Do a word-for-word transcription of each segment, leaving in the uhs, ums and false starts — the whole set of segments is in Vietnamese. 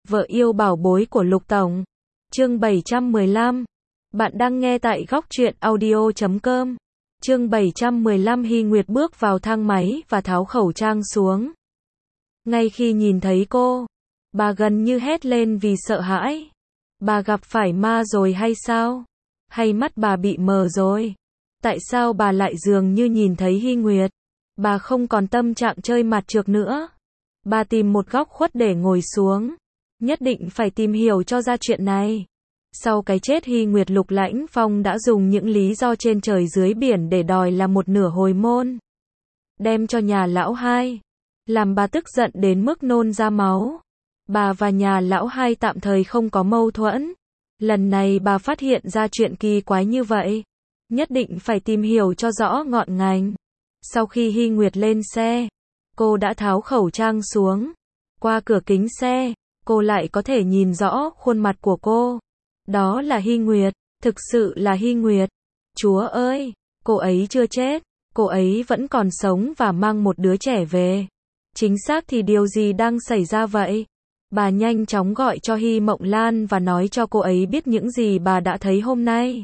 Vợ yêu bảo bối của Lục Tổng. Chương bảy trăm mười lăm. Bạn đang nghe tại góc truyện audio chấm com. Chương bảy trăm mười lăm. Hy Nguyệt bước vào thang máy và tháo khẩu trang xuống. Ngay khi nhìn thấy cô, bà gần như hét lên vì sợ hãi. Bà gặp phải ma rồi hay sao? Hay mắt bà bị mờ rồi? Tại sao bà lại dường như nhìn thấy Hy Nguyệt? Bà không còn tâm trạng chơi mặt trược nữa. Bà tìm một góc khuất để ngồi xuống. Nhất định phải tìm hiểu cho ra chuyện này. Sau cái chết Hy Nguyệt, Lục Lãnh Phong đã dùng những lý do trên trời dưới biển để đòi là một nửa hồi môn. Đem cho nhà lão hai. Làm bà tức giận đến mức nôn ra máu. Bà và nhà lão hai tạm thời không có mâu thuẫn. Lần này bà phát hiện ra chuyện kỳ quái như vậy. Nhất định phải tìm hiểu cho rõ ngọn ngành. Sau khi Hy Nguyệt lên xe, cô đã tháo khẩu trang xuống. Qua cửa kính xe, cô lại có thể nhìn rõ khuôn mặt của cô. Đó là Hy Nguyệt, thực sự là Hy Nguyệt. Chúa ơi, cô ấy chưa chết, cô ấy vẫn còn sống và mang một đứa trẻ về. Chính xác thì điều gì đang xảy ra vậy? Bà nhanh chóng gọi cho Hy Mộng Lan và nói cho cô ấy biết những gì bà đã thấy hôm nay.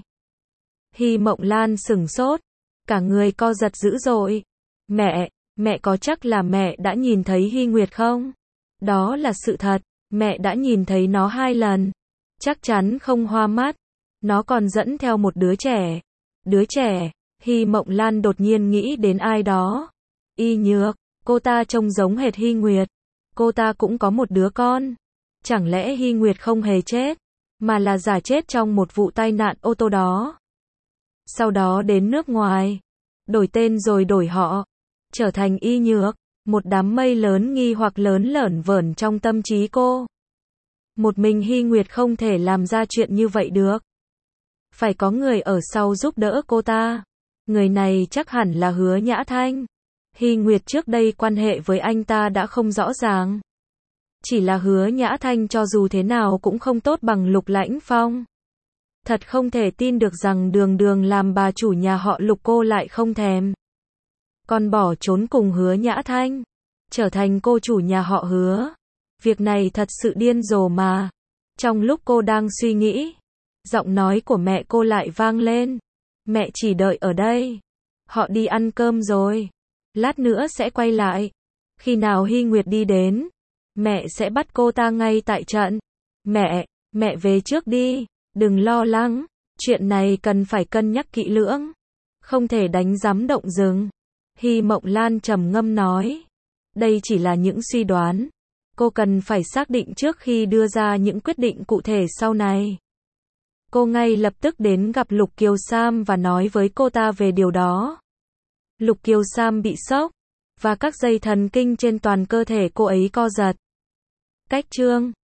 Hy Mộng Lan sửng sốt, cả người co giật dữ dội. Mẹ, mẹ có chắc là mẹ đã nhìn thấy Hy Nguyệt không? Đó là sự thật, mẹ đã nhìn thấy nó hai lần. Chắc chắn không hoa mắt. Nó còn dẫn theo một đứa trẻ. Đứa trẻ, Hy Mộng Lan đột nhiên nghĩ đến ai đó. Y Nhược, cô ta trông giống hệt Hy Nguyệt. Cô ta cũng có một đứa con. Chẳng lẽ Hy Nguyệt không hề chết, mà là giả chết trong một vụ tai nạn ô tô đó. Sau đó đến nước ngoài, đổi tên rồi đổi họ, trở thành Y Nhược. Một đám mây lớn nghi hoặc lớn lởn vởn trong tâm trí cô. Một mình Hy Nguyệt không thể làm ra chuyện như vậy được. Phải có người ở sau giúp đỡ cô ta. Người này chắc hẳn là Hứa Nhã Thanh. Hy Nguyệt trước đây quan hệ với anh ta đã không rõ ràng. Chỉ là Hứa Nhã Thanh cho dù thế nào cũng không tốt bằng Lục Lãnh Phong. Thật không thể tin được rằng đường đường làm bà chủ nhà họ Lục cô lại không thèm. Còn bỏ trốn cùng Hứa Nhã Thanh. Trở thành cô chủ nhà họ Hứa. Việc này thật sự điên rồ mà. Trong lúc cô đang suy nghĩ, giọng nói của mẹ cô lại vang lên. Mẹ chỉ đợi ở đây. Họ đi ăn cơm rồi. Lát nữa sẽ quay lại. Khi nào Hy Nguyệt đi đến, mẹ sẽ bắt cô ta ngay tại trận. Mẹ, mẹ về trước đi. Đừng lo lắng. Chuyện này cần phải cân nhắc kỹ lưỡng. Không thể đánh giám động rừng. Hy Mộng Lan trầm ngâm nói. Đây chỉ là những suy đoán. Cô cần phải xác định trước khi đưa ra những quyết định cụ thể sau này. Cô ngay lập tức đến gặp Lục Kiều Sam và nói với cô ta về điều đó. Lục Kiều Sam bị sốc, và các dây thần kinh trên toàn cơ thể cô ấy co giật. Cách chương